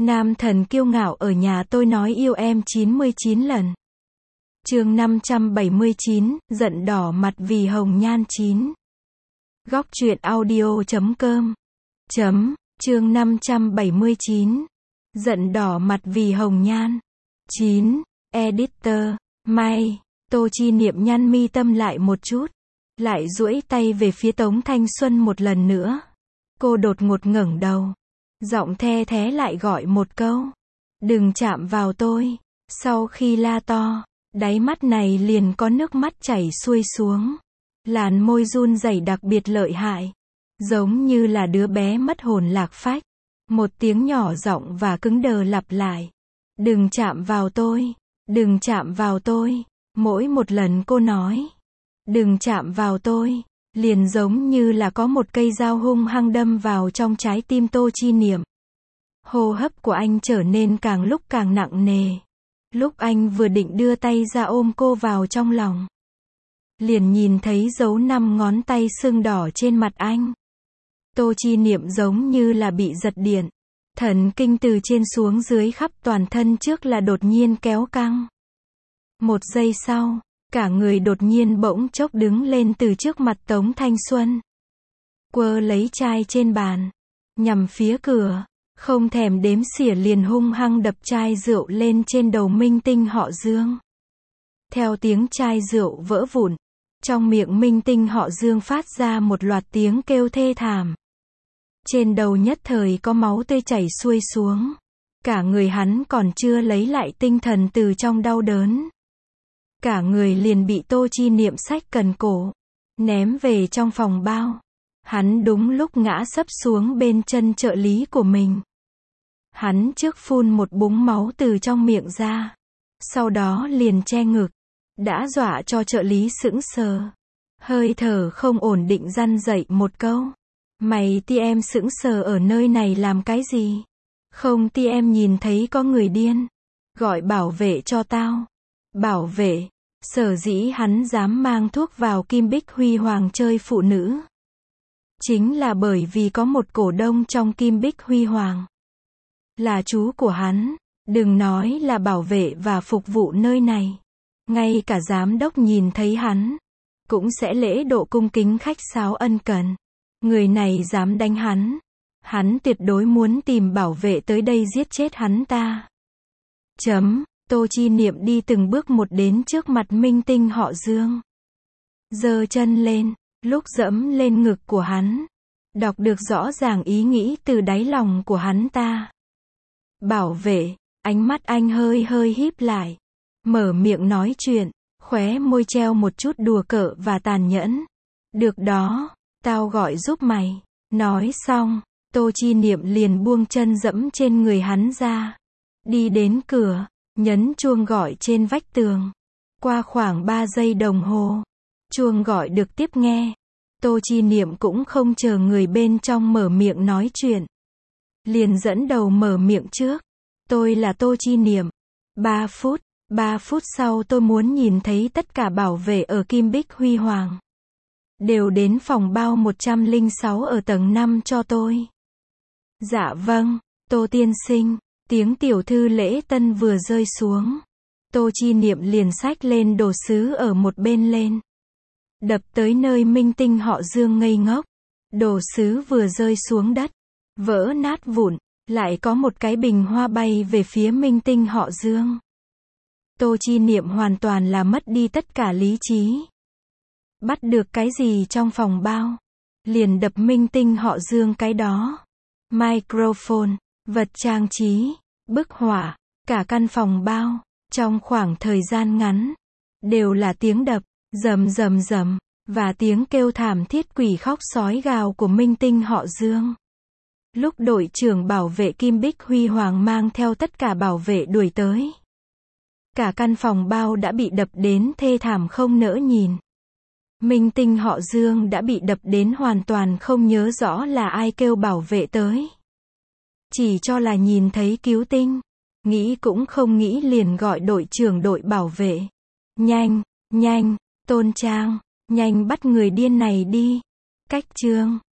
Nam thần kiêu ngạo ở nhà tôi nói yêu em 99 lần. Chương 579, giận đỏ mặt vì hồng nhan 9. Góc truyện audio.com. Chương 579. Giận đỏ mặt vì hồng nhan 9. Editor. May. Tô Chi Niệm nhăn mi tâm lại một chút. Lại duỗi tay về phía Tống Thanh Xuân một lần nữa. Cô đột ngột ngẩng đầu. Giọng the thé lại gọi một câu. Đừng chạm vào tôi. Sau khi la to, đáy mắt này liền có nước mắt chảy xuôi xuống. Làn môi run rẩy đặc biệt lợi hại. Giống như là đứa bé mất hồn lạc phách. Một tiếng nhỏ giọng và cứng đờ lặp lại. Đừng chạm vào tôi. Đừng chạm vào tôi. Mỗi một lần cô nói. Đừng chạm vào tôi. Liền giống như là có một cây dao hung hăng đâm vào trong trái tim Tô Chi Niệm. Hô hấp của anh trở nên càng lúc càng nặng nề. Lúc anh vừa định đưa tay ra ôm cô vào trong lòng, liền nhìn thấy dấu 5 ngón tay sưng đỏ trên mặt anh. Tô Chi Niệm giống như là bị giật điện. Thần kinh từ trên xuống dưới khắp toàn thân trước là đột nhiên kéo căng. Một giây sau, cả người đột nhiên bỗng chốc đứng lên từ trước mặt Tống Thanh Xuân. Quơ lấy chai trên bàn, nhằm phía cửa, không thèm đếm xỉa liền hung hăng đập chai rượu lên trên đầu minh tinh họ Dương. Theo tiếng chai rượu vỡ vụn, trong miệng minh tinh họ Dương phát ra một loạt tiếng kêu thê thảm. Trên đầu nhất thời có máu tươi chảy xuôi xuống. Cả người hắn còn chưa lấy lại tinh thần từ trong đau đớn. Cả người liền bị Tô Chi Niệm xách cần cổ, ném về trong phòng bao. Hắn đúng lúc ngã sấp xuống bên chân trợ lý của mình. Hắn trước phun một búng máu từ trong miệng ra. Sau đó liền che ngực. Đã dọa cho trợ lý sững sờ. Hơi thở không ổn định răn dậy một câu. Mày ti em sững sờ ở nơi này làm cái gì? Không ti em nhìn thấy có người điên. Gọi bảo vệ cho tao. Bảo vệ. Sở dĩ hắn dám mang thuốc vào Kim Bích Huy Hoàng chơi phụ nữ. Chính là bởi vì có một cổ đông trong Kim Bích Huy Hoàng. Là chú của hắn. Đừng nói là bảo vệ và phục vụ nơi này. Ngay cả giám đốc nhìn thấy hắn, cũng sẽ lễ độ cung kính khách sáo ân cần. Người này dám đánh hắn. Hắn tuyệt đối muốn tìm bảo vệ tới đây giết chết hắn ta. Tô Chi Niệm đi từng bước một đến trước mặt minh tinh họ Dương. Giơ chân lên, lúc dẫm lên ngực của hắn. Đọc được rõ ràng ý nghĩ từ đáy lòng của hắn ta. Bảo vệ, ánh mắt anh hơi híp lại. Mở miệng nói chuyện, khóe môi treo một chút đùa cợt và tàn nhẫn. Được đó, tao gọi giúp mày. Nói xong, Tô Chi Niệm liền buông chân dẫm trên người hắn ra. Đi đến cửa, nhấn chuông gọi trên vách tường. Qua khoảng 3 giây đồng hồ, chuông gọi được tiếp nghe. Tô Chi Niệm cũng không chờ người bên trong mở miệng nói chuyện. Liền dẫn đầu mở miệng trước. Tôi là Tô Chi Niệm. 3 phút sau tôi muốn nhìn thấy tất cả bảo vệ ở Kim Bích Huy Hoàng. Đều đến phòng bao 106 ở tầng 5 cho tôi. Dạ vâng, Tô tiên sinh. Tiếng tiểu thư lễ tân vừa rơi xuống. Tô Chi Niệm liền xách lên đồ sứ ở một bên lên. Đập tới nơi minh tinh họ Dương ngây ngốc. Đồ sứ vừa rơi xuống đất, vỡ nát vụn. Lại có một cái bình hoa bay về phía minh tinh họ Dương. Tô Chi Niệm hoàn toàn là mất đi tất cả lý trí. Bắt được cái gì trong phòng bao, liền đập minh tinh họ Dương cái đó. Microphone, vật trang trí, bức họa, cả căn phòng bao, trong khoảng thời gian ngắn, đều là tiếng đập, rầm, và tiếng kêu thảm thiết quỷ khóc sói gào của minh tinh họ Dương. Lúc đội trưởng bảo vệ Kim Bích Huy Hoàng mang theo tất cả bảo vệ đuổi tới. Cả căn phòng bao đã bị đập đến thê thảm không nỡ nhìn. Minh tinh họ Dương đã bị đập đến hoàn toàn không nhớ rõ là ai kêu bảo vệ tới. Chỉ cho là nhìn thấy cứu tinh. Nghĩ cũng không nghĩ liền gọi đội trưởng đội bảo vệ. Nhanh, Tôn Trang, nhanh bắt người điên này đi. Cách chương